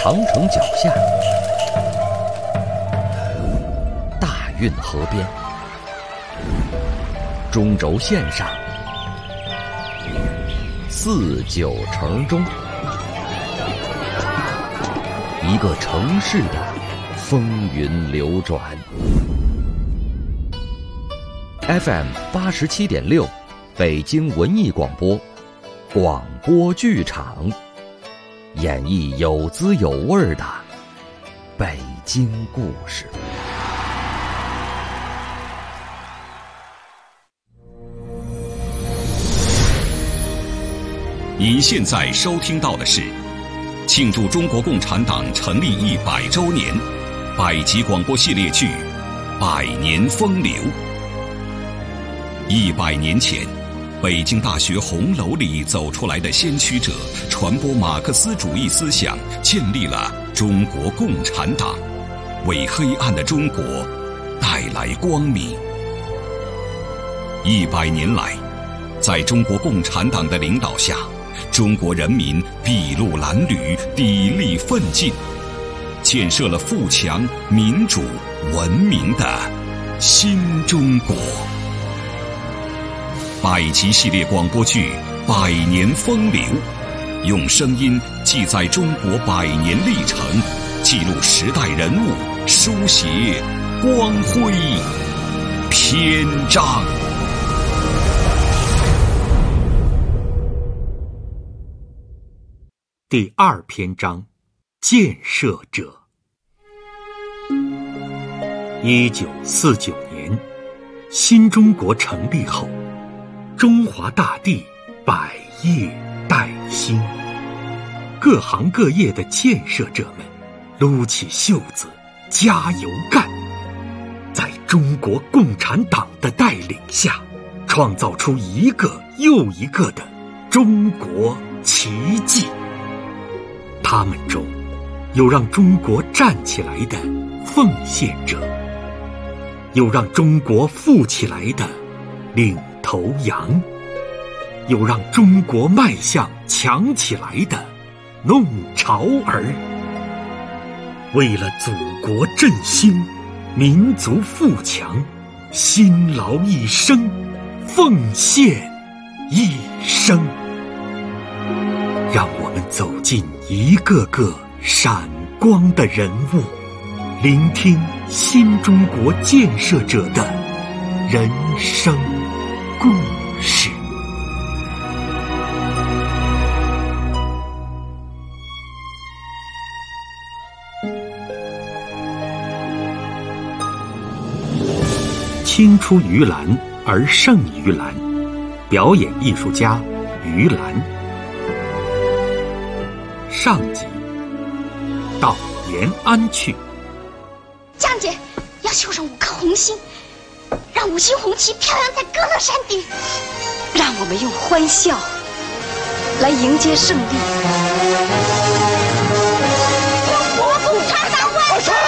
长城脚下，大运河边，中轴线上，四九城中，一个城市的风云流转。FM 87.6，北京文艺广播，广播剧场，演绎有滋有味的北京故事。 您现在收听到的是庆祝中国共产党成立100周年百集广播系列剧《百年风流》。100年前，北京大学红楼里走出来的先驱者，传播马克思主义思想，建立了中国共产党，为黑暗的中国带来光明。100年来，在中国共产党的领导下，中国人民筚路蓝缕，砥砺奋进，建设了富强、民主、文明的新中国。百集系列广播剧《百年风流》，用声音记载中国100年历程，记录时代人物，书写光辉篇章。 第2篇章，建设者。1949年，新中国成立后，中华大地百业待兴，各行各业的建设者们撸起袖子加油干，在中国共产党的带领下，创造出一个又一个的中国奇迹。他们中有让中国站起来的奉献者，有让中国富起来的领头羊，有让中国迈向强起来的弄潮儿。为了祖国振兴，民族富强，辛劳一生，奉献一生。让我们走进一个个闪光的人物，聆听新中国建设者的人生故事。青出于蓝而胜于蓝，表演艺术家于蓝。上集，到延安去。 江姐要绣上5颗红心，让5星红旗飘扬在歌乐山顶，让我们用欢笑来迎接胜利。中国共产党万岁！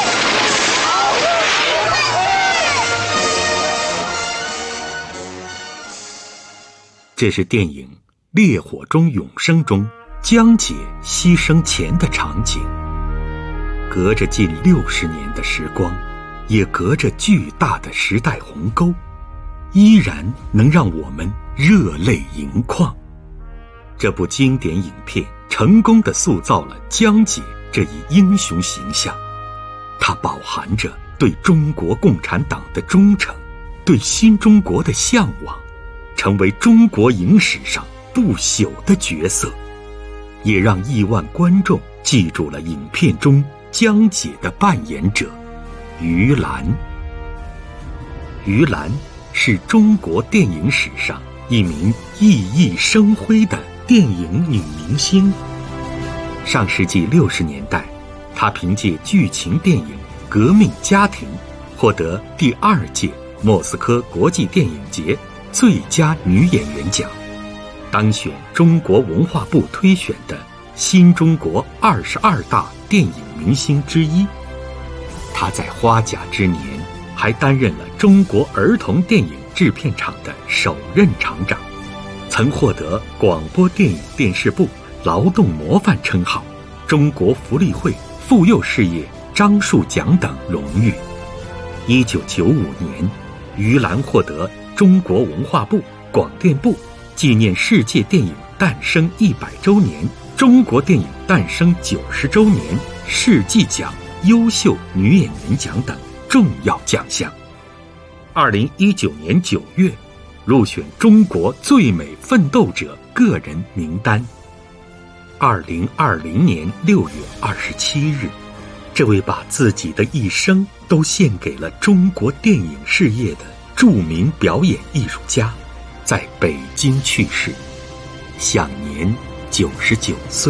这是电影《烈火中永生》中江姐牺牲前的场景，隔着近60年的时光，也隔着巨大的时代鸿沟，依然能让我们热泪盈眶。这部经典影片成功地塑造了江姐这一英雄形象，它饱含着对中国共产党的忠诚，对新中国的向往，成为中国影史上不朽的角色，也让亿万观众记住了影片中江姐的扮演者于兰。于兰是中国电影史上一名熠熠生辉的电影女明星。上世纪60年代，她凭借剧情电影《革命家庭》获得第2届莫斯科国际电影节最佳女演员奖，当选中国文化部推选的新中国22大电影明星之一。她在花甲之年还担任了中国儿童电影制片厂的首任厂长，曾获得广播电影电视部劳动模范称号， 中国福利会妇幼事业樟树奖等荣誉。1995年，于兰获得中国文化部、广电部纪念世界电影诞生100周年、中国电影诞生90周年世纪奖优秀女演员奖等重要奖项。2019年9月，入选中国最美奋斗者个人名单。2020年6月27日，这位把自己的一生都献给了中国电影事业的著名表演艺术家，在北京去世，享年99岁。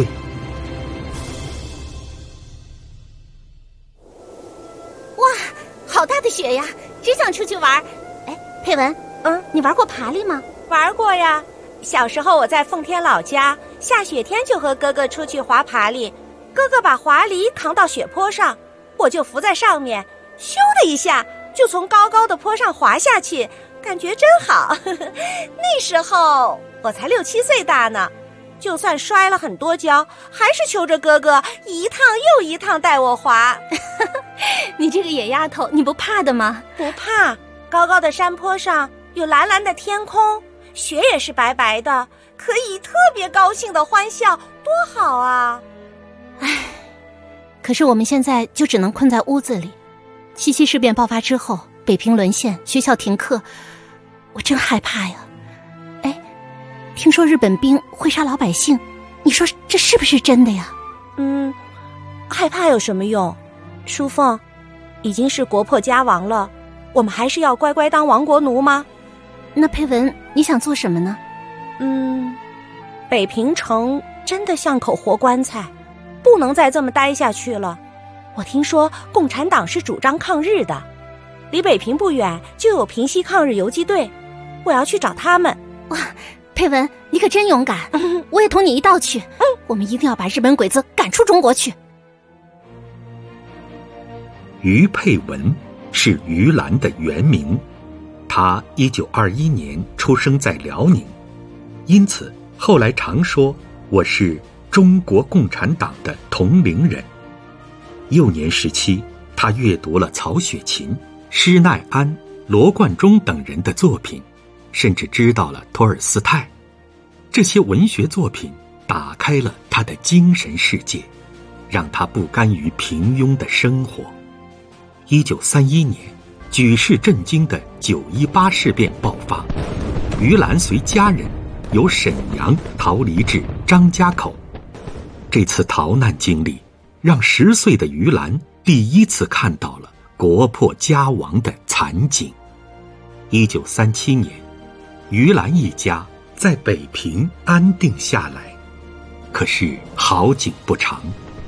哇，好大的雪呀，真想出去玩。哎，佩文，你玩过爬犁吗？ 玩过呀，小时候我在奉天老家，下雪天就和哥哥出去滑爬犁。哥哥把滑犁扛到雪坡上，我就扶在上面，咻的一下就从高高的坡上滑下去，感觉真好。那时候我才6、7岁大呢，就算摔了很多跤，还是求着哥哥一趟又一趟带我滑。 你这个野丫头，你不怕的吗？ 不怕，高高的山坡上有蓝蓝的天空，雪也是白白的，可以特别高兴的欢笑，多好啊！ 唉，可是我们现在就只能困在屋子里。7·7事变爆发之后，北平沦陷，学校停课，我真害怕呀。哎，听说日本兵会杀老百姓，你说这是不是真的呀？ 害怕有什么用？淑凤，已经是国破家亡了，我们还是要乖乖当亡国奴吗？ 那佩文，你想做什么呢？ 北平城真的像口活棺材，不能再这么待下去了。我听说共产党是主张抗日的，离北平不远就有平西抗日游击队，我要去找他们。 哇，佩文，你可真勇敢！我也同你一道去。我们一定要把日本鬼子赶出中国去。 于佩文是于兰的原名，她1921年出生在辽宁，因此后来常说我是中国共产党的同龄人。幼年时期，他阅读了曹雪芹、施耐庵、罗贯中等人的作品，甚至知道了托尔斯泰。这些文学作品打开了他的精神世界，让他不甘于平庸的生活。1931年，举世震惊的9·18事变爆发，于兰随家人由沈阳逃离至张家口。这次逃难经历让10岁的于兰第一次看到了国破家亡的惨景。1937年，于兰一家在北平安定下来。可是好景不长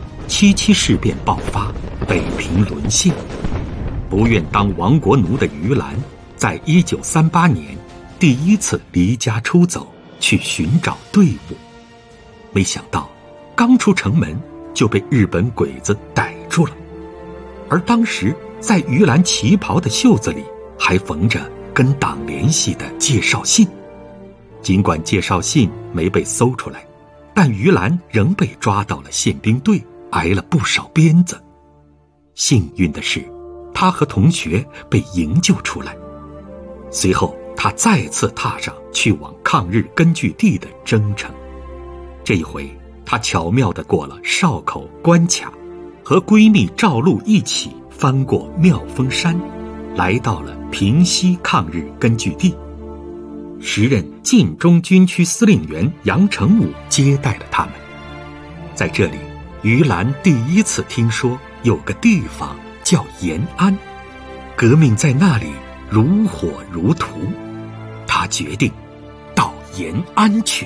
，7·7事变爆发，北平沦陷。不愿当亡国奴的于兰，在1938年第一次离家出走，去寻找队伍。没想到刚出城门就被日本鬼子逮住了，而当时在于兰旗袍的袖子里还缝着跟党联系的介绍信。尽管介绍信没被搜出来，但于兰仍被抓到了宪兵队，挨了不少鞭子。幸运的是，他和同学被营救出来。随后他再次踏上去往抗日根据地的征程。这一回他巧妙地过了哨口关卡，和闺蜜赵露一起翻过妙峰山，来到了平西抗日根据地。时任晋中军区司令员杨成武接待了他们。在这里，于兰第一次听说有个地方叫延安，革命在那里如火如荼。他决定到延安去。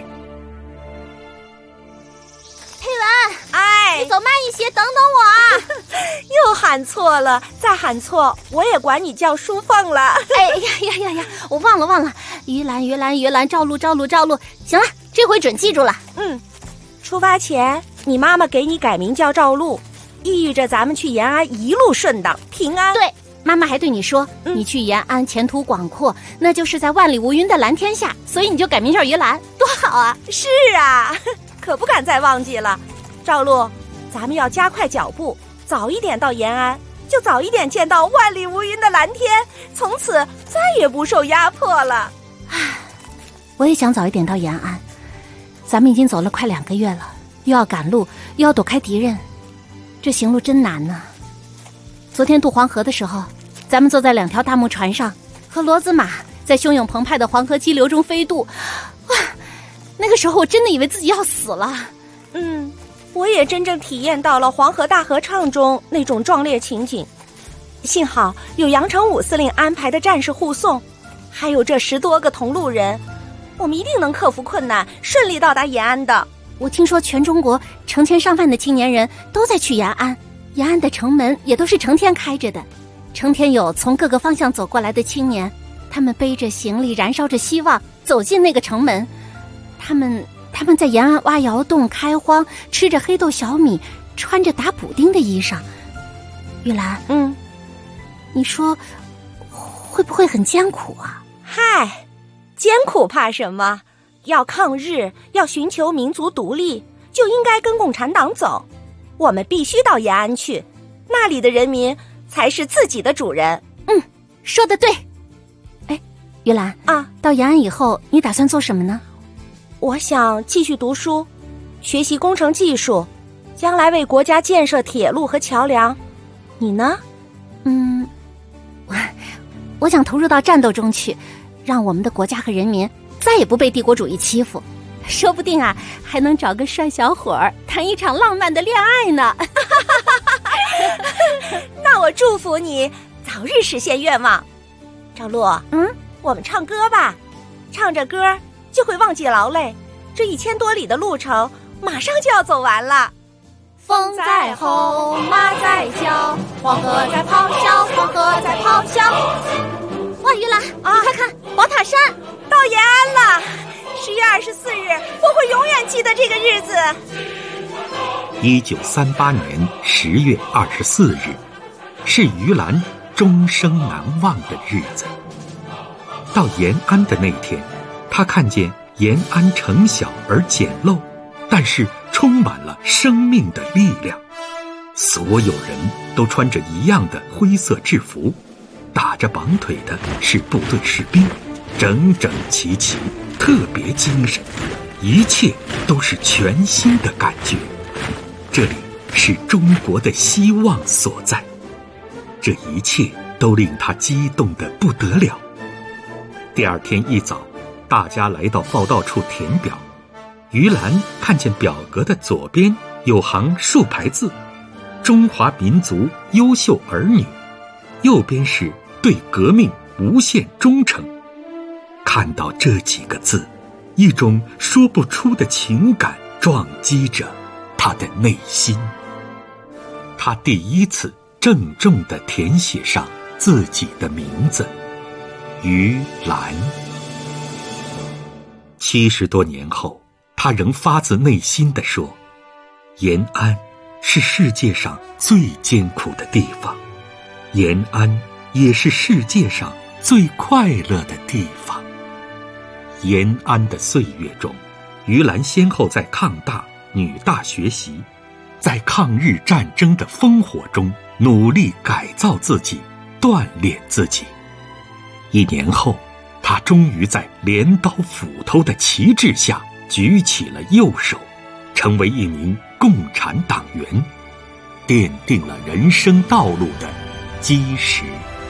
佩文， 哎， 你走慢一些，等等我啊！ 又喊错了，再喊错我也管你叫淑凤了。 哎呀，我忘了，于兰，赵露。行了，这回准记住了。 出发前你妈妈给你改名叫赵露，意喻着咱们去延安一路顺当平安。 对，妈妈还对你说，你去延安前途广阔，那就是在万里无云的蓝天下，所以你就改名叫于兰，多好啊！ 是啊，可不敢再忘记了。赵露， 咱们要加快脚步，早一点到延安，就早一点见到万里无云的蓝天，从此再也不受压迫了。 我也想早一点到延安，咱们已经走了快2个月了，又要赶路，又要躲开敌人，这行路真难呢。昨天渡黄河的时候，咱们坐在2条大木船上，和骡子马在汹涌澎湃的黄河激流中飞渡，哇，那个时候我真的以为自己要死了。 我也真正体验到了黄河大合唱中那种壮烈情景。幸好有杨成武司令安排的战士护送，还有这10多个同路人，我们一定能克服困难，顺利到达延安的。 我听说全中国成千上万的青年人都在去延安，延安的城门也都是成天开着的，成天有从各个方向走过来的青年，他们背着行李，燃烧着希望，走进那个城门。他们在延安挖窑洞开荒，吃着黑豆小米，穿着打补丁的衣裳。玉兰，你说会不会很艰苦啊？ 嗨，艰苦怕什么？要抗日，要寻求民族独立，就应该跟共产党走。我们必须到延安去，那里的人民才是自己的主人。 说得对。哎，玉兰啊， 到延安以后你打算做什么呢？ 我想继续读书，学习工程技术，将来为国家建设铁路和桥梁。你呢？ 我想投入到战斗中去，让我们的国家和人民再也不被帝国主义欺负，说不定啊，还能找个帅小伙儿谈一场浪漫的恋爱呢。 那我祝福你早日实现愿望。赵露，我们唱歌吧，唱着歌就会忘记劳累，这1000多里的路程马上就要走完了。 风在吼，马在叫，黄河在咆哮，黄河在咆哮。哇，玉兰，你快看，宝塔山到延安了。10月24日，我会永远记得这个日子。 1938年10月24日，是于兰终生难忘的日子。到延安的那天，他看见延安城小而简陋，但是充满了生命的力量。所有人都穿着一样的灰色制服，打着绑腿的是部队士兵，整整齐齐，特别精神，一切都是全新的感觉。这里是中国的希望所在，这一切都令他激动得不得了。第二天一早，大家来到报到处填表，于兰看见表格的左边有行竖排字：中华民族优秀儿女，右边是对革命无限忠诚。看到这几个字，一种说不出的情感撞击着他的内心。他第一次郑重地填写上自己的名字，于兰。70多年后，他仍发自内心地说，延安是世界上最艰苦的地方，延安也是世界上最快乐的地方。延安的岁月中，于兰先后在抗大、女大学习，在抗日战争的烽火中努力改造自己，锻炼自己。1年后，他终于在镰刀斧头的旗帜下举起了右手，成为一名共产党员，奠定了人生道路的基石。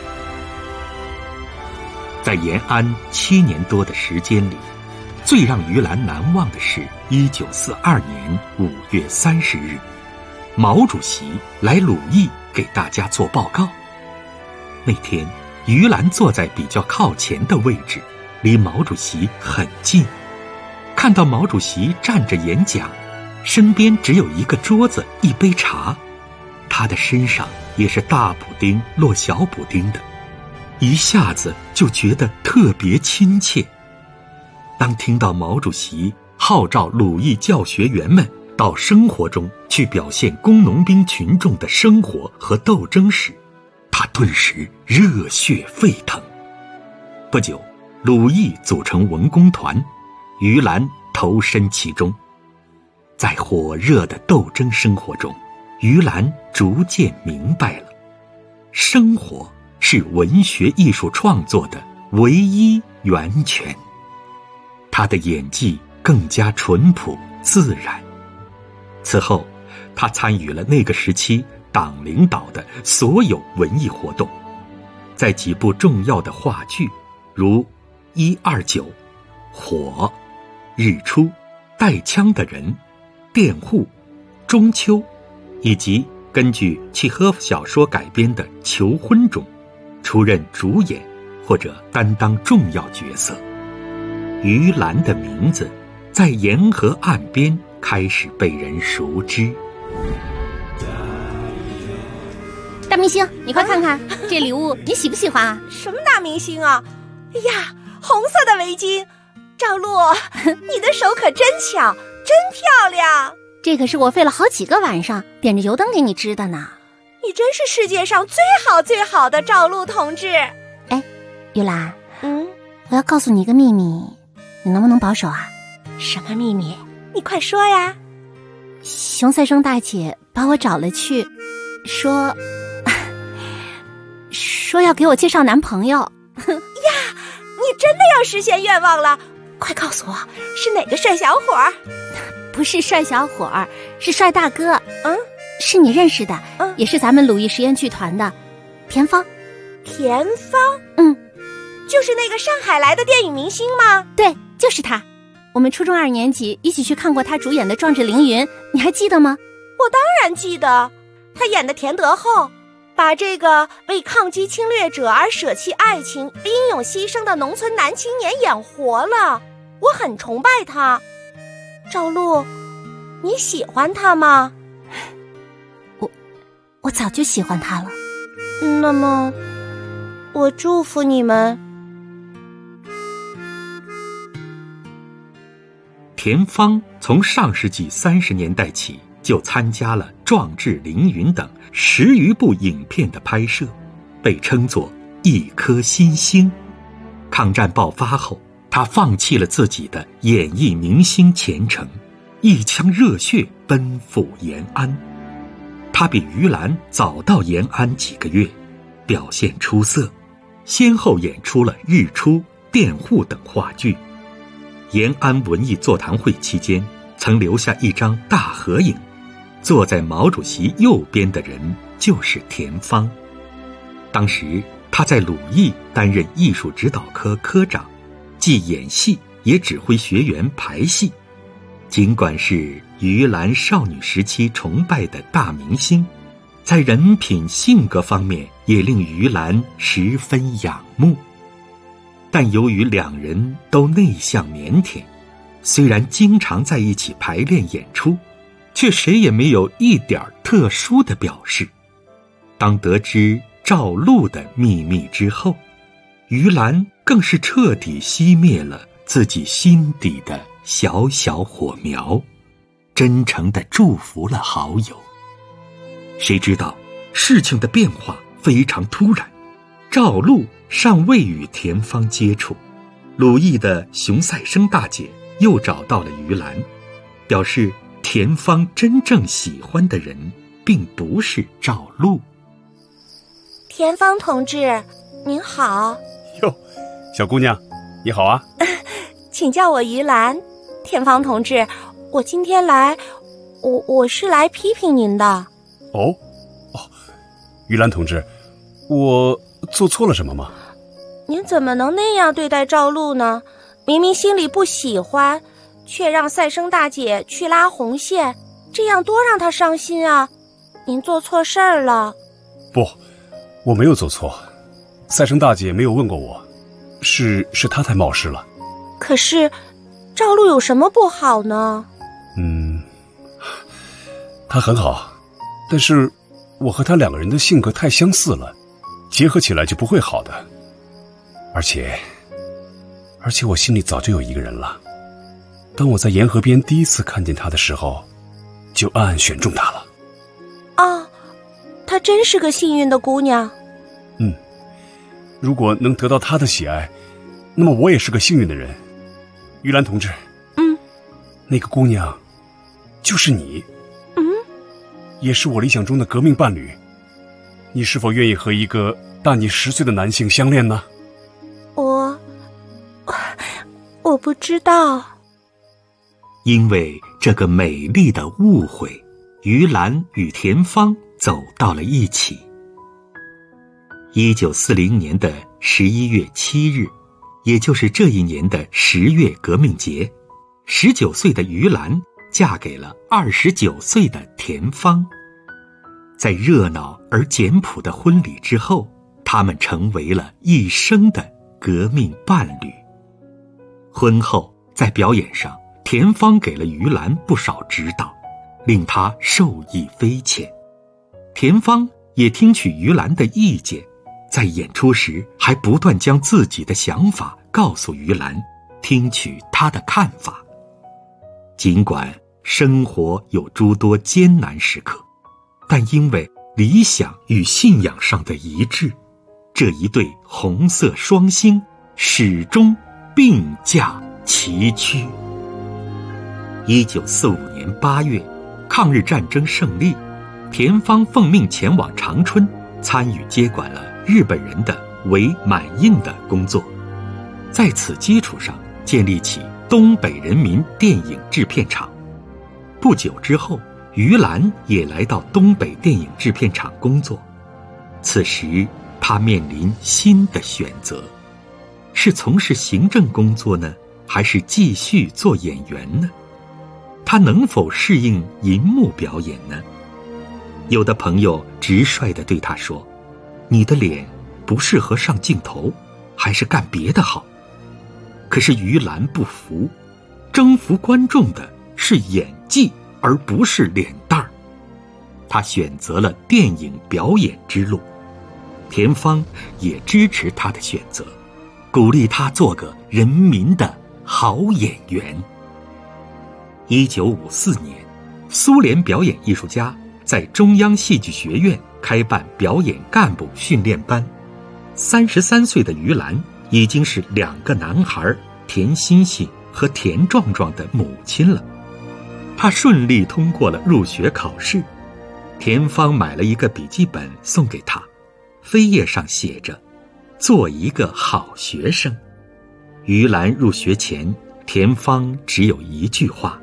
在延安7年多的时间里，最让于兰难忘的是1942年5月30日，毛主席来鲁艺给大家做报告。那天，于兰坐在比较靠前的位置，离毛主席很近。看到毛主席站着演讲，身边只有一个桌子，一杯茶，他的身上也是大补丁落小补丁的，一下子就觉得特别亲切。当听到毛主席号召鲁艺教学员们到生活中去表现工农兵群众的生活和斗争时，他顿时热血沸腾。不久，鲁艺组成文工团，于兰投身其中。在火热的斗争生活中， 于兰逐渐明白了，生活是文学艺术创作的唯一源泉。他的演技更加淳朴自然。此后，他参与了那个时期党领导的所有文艺活动，在几部重要的话剧，如129、火、日出、带枪的人、佃户、中秋，以及根据契诃夫小说改编的《求婚》中，出任主演或者担当重要角色。于兰的名字在沿河岸边开始被人熟知。 大明星，你快看看这礼物，你喜不喜欢啊？ 什么大明星啊？哎呀，红色的围巾，赵露，你的手可真巧，真漂亮。 这可是我费了好几个晚上点着油灯给你织的呢。 你真是世界上最好最好的赵露同志。 哎，于兰，我要告诉你一个秘密，你能不能保守啊？ 什么秘密？你快说呀。 熊赛生大姐把我找了去，说要给我介绍男朋友。 呀，你真的要实现愿望了？快告诉我，是哪个帅小伙儿？ 不是帅小伙儿，是帅大哥。是你认识的，也是咱们鲁艺实验剧团的田芳。 田芳？就是那个上海来的电影明星吗？ 对，就是他。我们初中2年级一起去看过他主演的《壮志凌云》，你还记得吗？ 我当然记得，他演的田德厚，把这个为抗击侵略者而舍弃爱情、英勇牺牲的农村男青年演活了。我很崇拜他。赵露，你喜欢他吗？ 我早就喜欢他了。 那么，我祝福你们。 田芳从上世纪30年代起就参加了《壮志凌云》等10余部影片的拍摄，被称作一颗新星。抗战爆发后，他放弃了自己的演艺明星前程，一腔热血奔赴延安。他比于兰早到延安几个月，表现出色，先后演出了《日出》《佃户》等话剧。延安文艺座谈会期间，曾留下一张大合影，坐在毛主席右边的人就是田芳。当时他在鲁艺担任艺术指导科科长，既演戏也指挥学员排戏。尽管是于兰少女时期崇拜的大明星，在人品性格方面也令于兰十分仰慕。但由于两人都内向腼腆，虽然经常在一起排练演出，却谁也没有一点特殊的表示。当得知赵露的秘密之后，于兰更是彻底熄灭了自己心底的小小火苗，真诚地祝福了好友。谁知道事情的变化非常突然，赵露尚未与田芳接触，鲁艺的熊赛生大姐又找到了于兰，表示田芳真正喜欢的人并不是赵露。 田芳同志，您好。 哟，小姑娘，你好啊。 请叫我于兰。田芳同志，我今天来，我是来批评您的。 哦，于兰同志，我做错了什么吗？ 您怎么能那样对待赵露呢？明明心里不喜欢，却让赛生大姐去拉红线，这样多让她伤心啊！您做错事儿了。 不，我没有做错，赛生大姐没有问过我，是她太冒失了。 可是赵露有什么不好呢？ 她很好，但是我和她2个人的性格太相似了，结合起来就不会好的。而且我心里早就有一个人了，当我在沿河边第一次看见她的时候，就暗暗选中她了。 啊，她真是个幸运的姑娘。 如果能得到她的喜爱，那么我也是个幸运的人。于兰同志，那个姑娘就是你。 也是我理想中的革命伴侣。你是否愿意和一个大你10岁的男性相恋呢？ 我不知道。 因为这个美丽的误会，于兰与田芳走到了一起。1940年的11月7日，也就是这一年的10月革命节，19岁的于兰嫁给了29岁的田芳。在热闹而简朴的婚礼之后，他们成为了一生的革命伴侣。婚后，在表演上，田芳给了于兰不少指导，令她受益匪浅。田芳也听取于兰的意见，在演出时还不断将自己的想法告诉于兰，听取她的看法。尽管生活有诸多艰难时刻，但因为理想与信仰上的一致，这一对红色双星始终并驾齐驱。1945年8月，抗日战争胜利，田芳奉命前往长春，参与接管了日本人的伪满印的工作，在此基础上建立起东北人民电影制片厂。不久之后，于兰也来到东北电影制片厂工作。此时他面临新的选择，是从事行政工作呢，还是继续做演员呢？他能否适应银幕表演呢？有的朋友直率地对他说，你的脸不适合上镜头，还是干别的好。可是于兰不服，征服观众的是演技，而不是脸蛋儿。他选择了电影表演之路，田芳也支持他的选择，鼓励他做个人民的好演员。1954年，苏联表演艺术家在中央戏剧学院开办表演干部训练班。33岁的于兰已经是2个男孩田欣欣和田壮壮的母亲了。他顺利通过了入学考试。田芳买了一个笔记本送给他，扉页上写着做一个好学生。于兰入学前，田芳只有一句话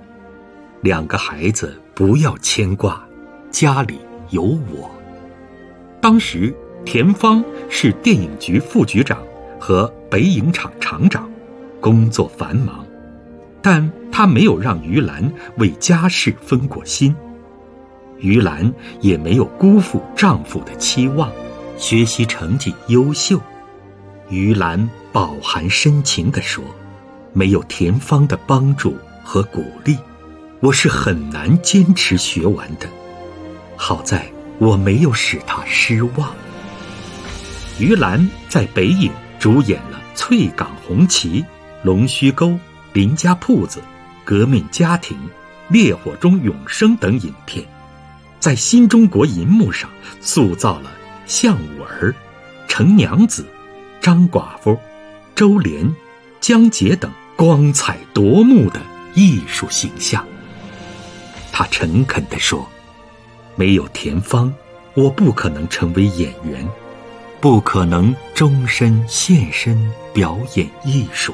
：2个孩子不要牵挂，家里有我。当时田芳是电影局副局长和北影厂厂长，工作繁忙，但他没有让于兰为家事分过心。于兰也没有辜负丈夫的期望，学习成绩优秀。于兰饱含深情地说，没有田芳的帮助和鼓励，我是很难坚持学完的。好在我没有使她失望。于兰在北影主演了《翠港红旗》《龙须沟》《林家铺子》《革命家庭》《烈火中永生》等影片，在新中国银幕上塑造了项武儿、程娘子、张寡妇、周濂、江洁等光彩夺目的艺术形象。他诚恳地说，没有田芳，我不可能成为演员，不可能终身献身表演艺术。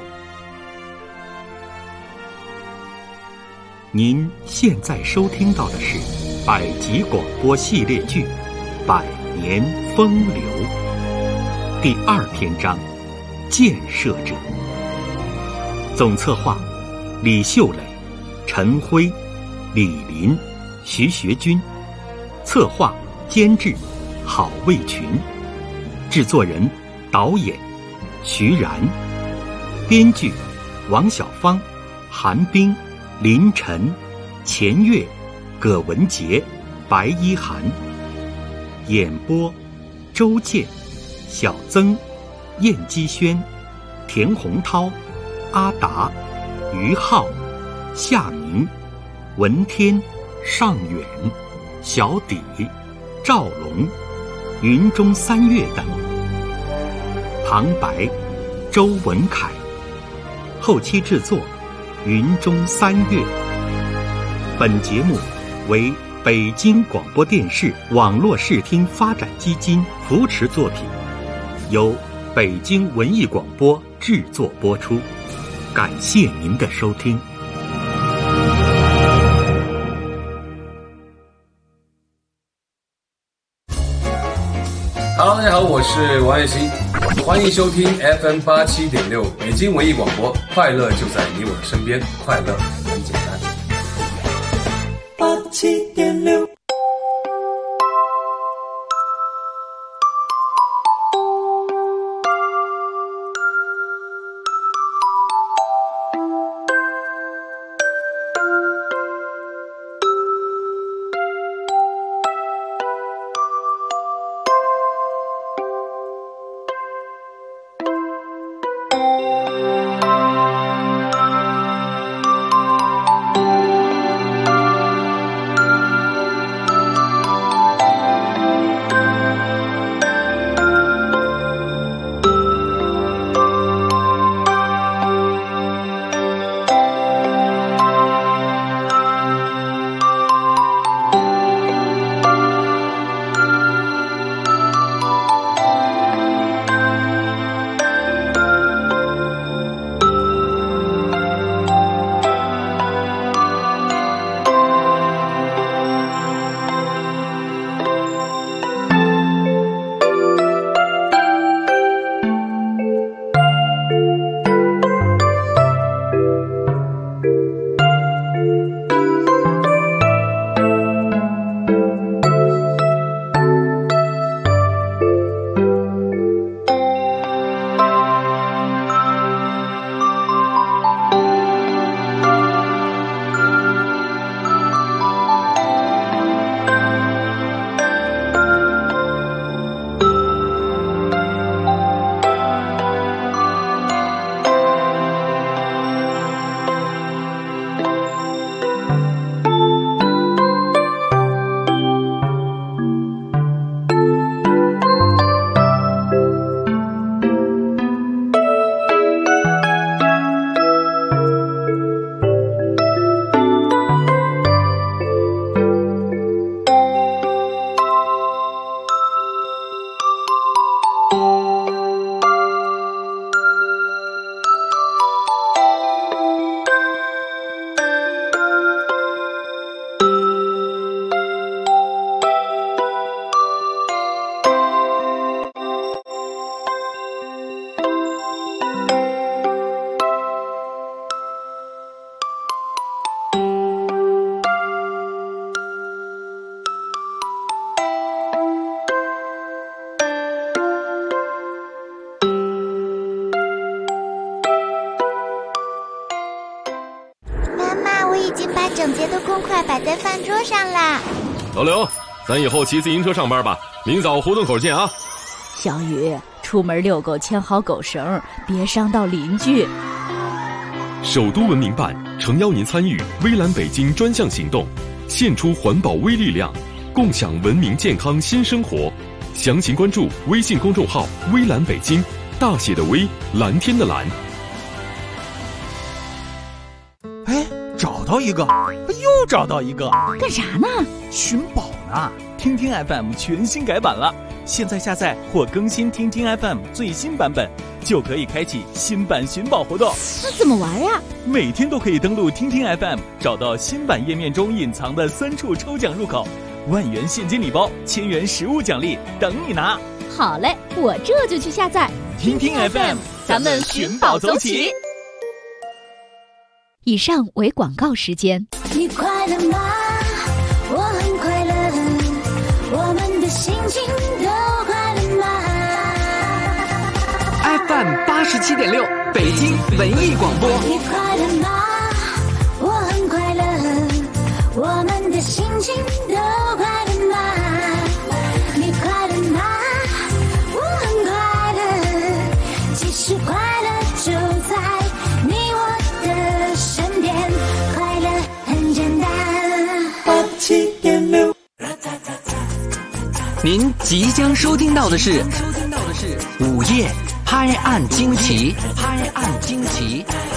您现在收听到的是百集广播系列剧《百年风流》第2篇章《建设者》。总策划李秀磊、陈辉、李林、徐学军，策划监制郝卫群，制作人导演徐然，编剧王小芳、韩冰、林晨、钱月、葛文杰、白一涵，演播周健、小曾、燕基轩、田洪涛、阿达、于浩、夏明、文天、尚远、小底、赵龙、云中三月等。旁白周文凯，后期制作云中三月。本节目为北京广播电视网络视听发展基金扶持作品，由北京文艺广播制作播出。感谢您的收听。 Hello， 大家好，我是王栎鑫，欢迎收听 FM 87.6北京文艺广播，快乐就在你我的身边，快乐很简单。 87.6。 整洁的公筷摆在饭桌上啦。 老刘，咱以后骑自行车上班吧，明早胡同口见啊。 小雨，出门遛狗牵好狗绳，别伤到邻居。 首都文明办诚邀您参与微蓝北京专项行动，献出环保微力量，共享文明健康新生活。详情关注微信公众号微蓝北京，大写的微，蓝天的蓝。 找到一个，又找到一个， 干啥呢？ 寻宝呢！听听 FM 全新改版了，现在下载或更新听听 FM 最新版本，就可以开启新版寻宝活动。 那怎么玩呀？ 每天都可以登录听听 FM， 找到新版页面中隐藏的3处抽奖入口，10000元现金礼包，1000元实物奖励等你拿。 好嘞，我这就去下载听听 FM， 咱们寻宝走起。 以上为广告时间。 你快乐吗？我很快乐，我们的心情都快乐吗 ？FM 87.6，北京文艺广播。 你快乐吗？我很快乐，我们的心情都快乐吗？你快乐吗？我很快乐，其实快乐就在你我的身边，快乐很简单。87.6。 您即将收听到的是午夜拍案惊奇，拍案惊奇。